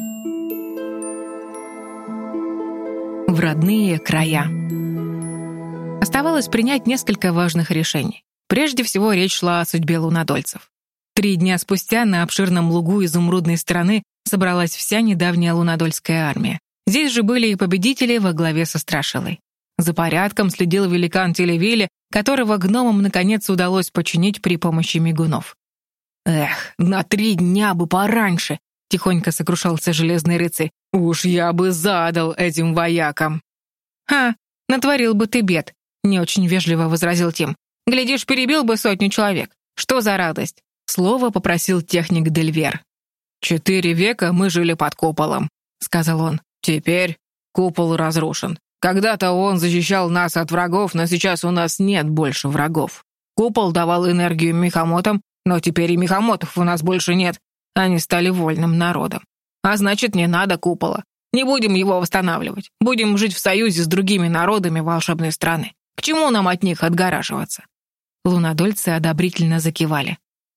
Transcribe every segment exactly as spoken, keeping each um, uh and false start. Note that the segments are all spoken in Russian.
В родные края. Оставалось принять несколько важных решений. Прежде всего, речь шла о судьбе лунодольцев. Три дня спустя на обширном лугу изумрудной страны собралась вся недавняя лунодольская армия. Здесь же были и победители во главе со Страшилой. За порядком следил великан Телевиле, которого гномам наконец удалось починить при помощи мигунов. «Эх, на три дня бы пораньше!» — тихонько сокрушался железный рыцарь. «Уж я бы задал этим воякам!» «Ха, натворил бы ты бед!» — не очень вежливо возразил Тим. «Глядишь, перебил бы сотню человек. Что за радость?» Слово попросил техник Дельвер. «Четыре века мы жили под куполом», — сказал он. «Теперь купол разрушен. Когда-то он защищал нас от врагов, но сейчас у нас нет больше врагов. Купол давал энергию мехамотам, но теперь и мехамотов у нас больше нет. Они стали вольным народом. А значит, не надо купола. Не будем его восстанавливать. Будем жить в союзе с другими народами волшебной страны. К чему нам от них отгораживаться?» Лунодольцы одобрительно закивали.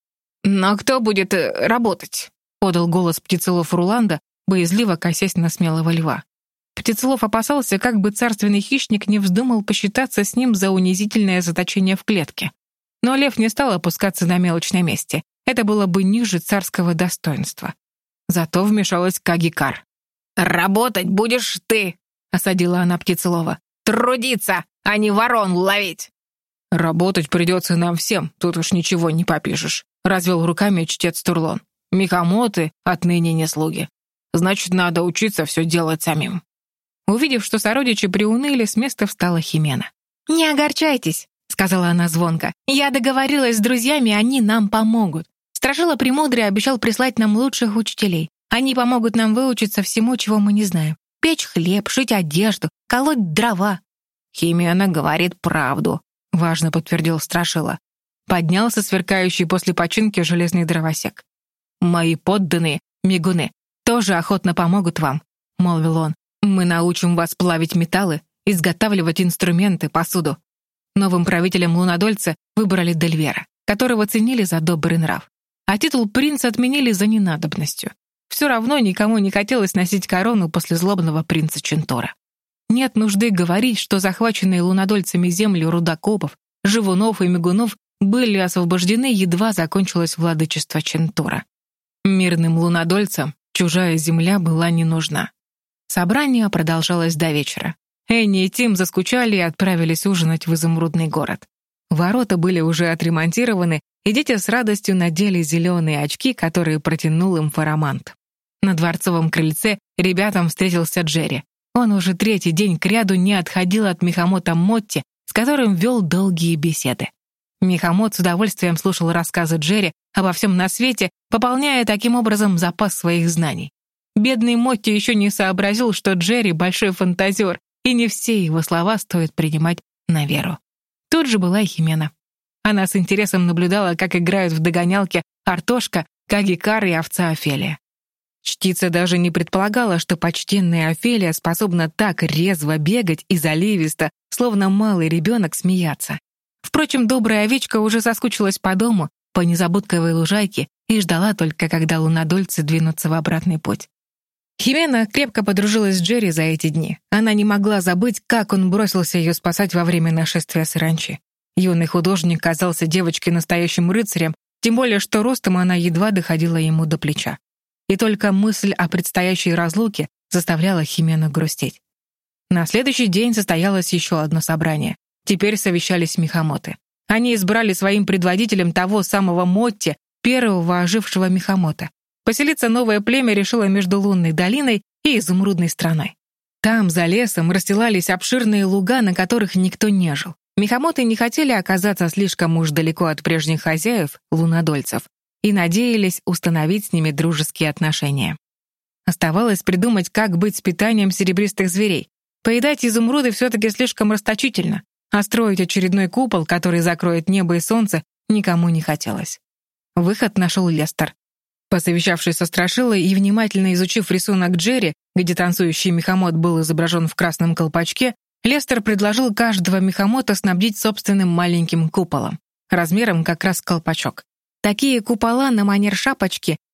«Но кто будет э, работать?» — подал голос птицелов Руланда, боязливо косясь на смелого льва. Птицелов опасался, как бы царственный хищник не вздумал посчитаться с ним за унизительное заточение в клетке. Но лев не стал опускаться на мелочь на месте. Это было бы ниже царского достоинства. Зато вмешалась Кагикар. «Работать будешь ты!» — осадила она птицелова. «Трудиться, а не ворон ловить!» «Работать придется нам всем, тут уж ничего не попишешь», — развел руками чтец Турлон. «Мехамоты отныне не слуги. Значит, надо учиться все делать самим». Увидев, что сородичи приуныли, с места встала Химена. «Не огорчайтесь», — сказала она звонко. «Я договорилась с друзьями, они нам помогут. Страшила Премудрый обещал прислать нам лучших учителей. Они помогут нам выучиться всему, чего мы не знаем. Печь хлеб, шить одежду, колоть дрова». «Химена говорит правду», — важно подтвердил Страшила. Поднялся сверкающий после починки железный дровосек. «Мои подданные, мигуны, тоже охотно помогут вам», — молвил он. «Мы научим вас плавить металлы, изготавливать инструменты, посуду». Новым правителем лунодольца выбрали Дельвера, которого ценили за добрый нрав. А титул принца отменили за ненадобностью. Все равно никому не хотелось носить корону после злобного принца Чентора. Нет нужды говорить, что захваченные лунодольцами земли рудокопов, живунов и мигунов были освобождены, едва закончилось владычество Чентора. Мирным лунодольцам чужая земля была не нужна. Собрание продолжалось до вечера. Энни и Тим заскучали и отправились ужинать в изумрудный город. Ворота были уже отремонтированы, и дети с радостью надели зеленые очки, которые протянул им Фарамант. На дворцовом крыльце ребятам встретился Джерри. Он уже третий день кряду не отходил от мехамота Мотти, с которым вел долгие беседы. Мехамот с удовольствием слушал рассказы Джерри обо всем на свете, пополняя таким образом запас своих знаний. Бедный Мотти еще не сообразил, что Джерри — большой фантазер, и не все его слова стоит принимать на веру. Тут же была и Химена. Она с интересом наблюдала, как играют в догонялки Артошка, Кагикар и овца Офелия. Чтица даже не предполагала, что почтенная Офелия способна так резво бегать и заливисто, словно малый ребенок, смеяться. Впрочем, добрая овечка уже соскучилась по дому, по незабудковой лужайке, и ждала только, когда лунодольцы двинутся в обратный путь. Химена крепко подружилась с Джерри за эти дни. Она не могла забыть, как он бросился ее спасать во время нашествия саранчи. Юный художник казался девочке настоящим рыцарем, тем более что ростом она едва доходила ему до плеча. И только мысль о предстоящей разлуке заставляла Химену грустить. На следующий день состоялось еще одно собрание. Теперь совещались мехамоты. Они избрали своим предводителем того самого Мотти, первого ожившего мехамота. Поселиться новое племя решило между Лунной долиной и Изумрудной страной. Там, за лесом, расстилались обширные луга, на которых никто не жил. Мехамоты не хотели оказаться слишком уж далеко от прежних хозяев, лунодольцев, и надеялись установить с ними дружеские отношения. Оставалось придумать, как быть с питанием серебристых зверей. Поедать изумруды все-таки слишком расточительно, а строить очередной купол, который закроет небо и солнце, никому не хотелось. Выход нашел Лестер. Посовещавшись со Страшилой и внимательно изучив рисунок Джерри, где танцующий мехамот был изображен в красном колпачке, Лестер предложил каждого мехамота снабдить собственным маленьким куполом, размером как раз колпачок. Такие купола на манер шапочки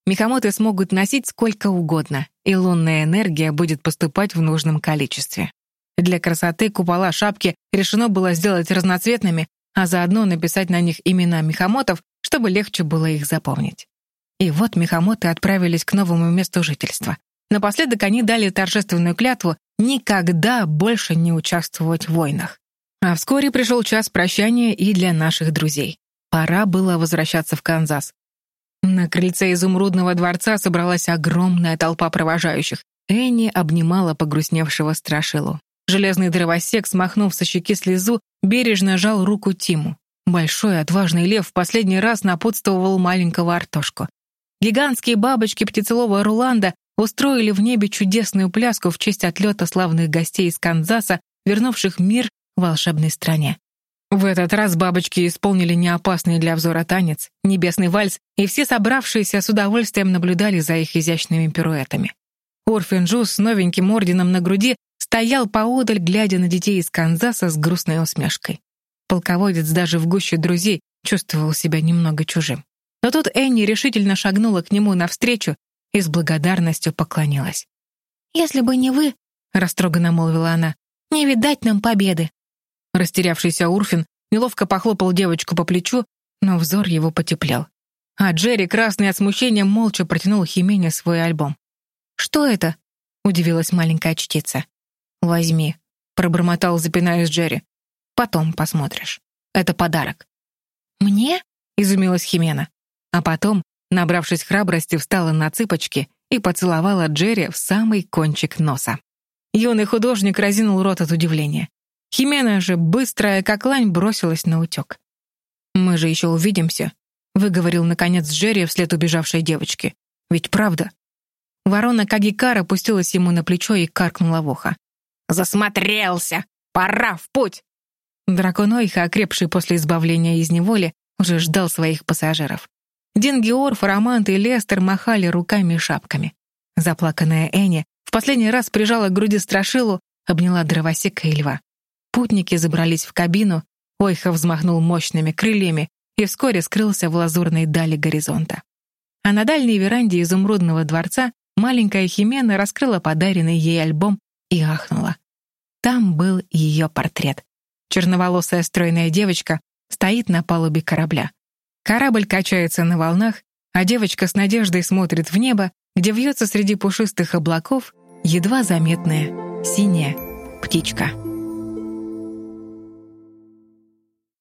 мехамоты смогут носить сколько угодно, и лунная энергия будет поступать в нужном количестве. Для красоты купола шапки решено было сделать разноцветными, а заодно написать на них имена мехамотов, чтобы легче было их запомнить. И вот мехамоты отправились к новому месту жительства. Напоследок они дали торжественную клятву никогда больше не участвовать в войнах. А вскоре пришел час прощания и для наших друзей. Пора было возвращаться в Канзас. На крыльце изумрудного дворца собралась огромная толпа провожающих. Энни обнимала погрустневшего страшилу. Железный дровосек, смахнув со щеки слезу, бережно жал руку Тиму. Большой отважный лев в последний раз напутствовал маленького Артошку. Гигантские бабочки птицелова Руланда устроили в небе чудесную пляску в честь отлета славных гостей из Канзаса, вернувших мир в волшебной стране. В этот раз бабочки исполнили неопасный для взора танец, небесный вальс, и все собравшиеся с удовольствием наблюдали за их изящными пируэтами. Урфин-Джюс с новеньким орденом на груди стоял поодаль, глядя на детей из Канзаса с грустной усмешкой. Полководец даже в гуще друзей чувствовал себя немного чужим. Но тут Энни решительно шагнула к нему навстречу и с благодарностью поклонилась. «Если бы не вы, — растроганно молвила она, — не видать нам победы». Растерявшийся Урфин неловко похлопал девочку по плечу, но взор его потеплел. А Джерри, красный от смущения, молча протянул Химене свой альбом. «Что это?» — удивилась маленькая чтица. «Возьми», — пробормотал, запинаясь Джерри. «Потом посмотришь. Это подарок». «Мне?» — изумилась Химена. А потом, набравшись храбрости, встала на цыпочки и поцеловала Джерри в самый кончик носа. Юный художник разинул рот от удивления. Химена же, быстрая как лань, бросилась наутек. «Мы же еще увидимся», — выговорил наконец Джерри вслед убежавшей девочке. «Ведь правда?» Ворона Кагикара опустилась ему на плечо и каркнула в ухо. «Засмотрелся! Пора в путь!» Дракон Ойха, окрепший после избавления из неволи, уже ждал своих пассажиров. Дингиорф, Романт и Лестер махали руками и шапками. Заплаканная Энни в последний раз прижала к груди страшилу, обняла дровосека и льва. Путники забрались в кабину, Ойха взмахнул мощными крыльями и вскоре скрылся в лазурной дали горизонта. А на дальней веранде изумрудного дворца маленькая Химена раскрыла подаренный ей альбом и ахнула. Там был ее портрет. Черноволосая стройная девочка стоит на палубе корабля. Корабль качается на волнах, а девочка с надеждой смотрит в небо, где вьется среди пушистых облаков едва заметная синяя птичка.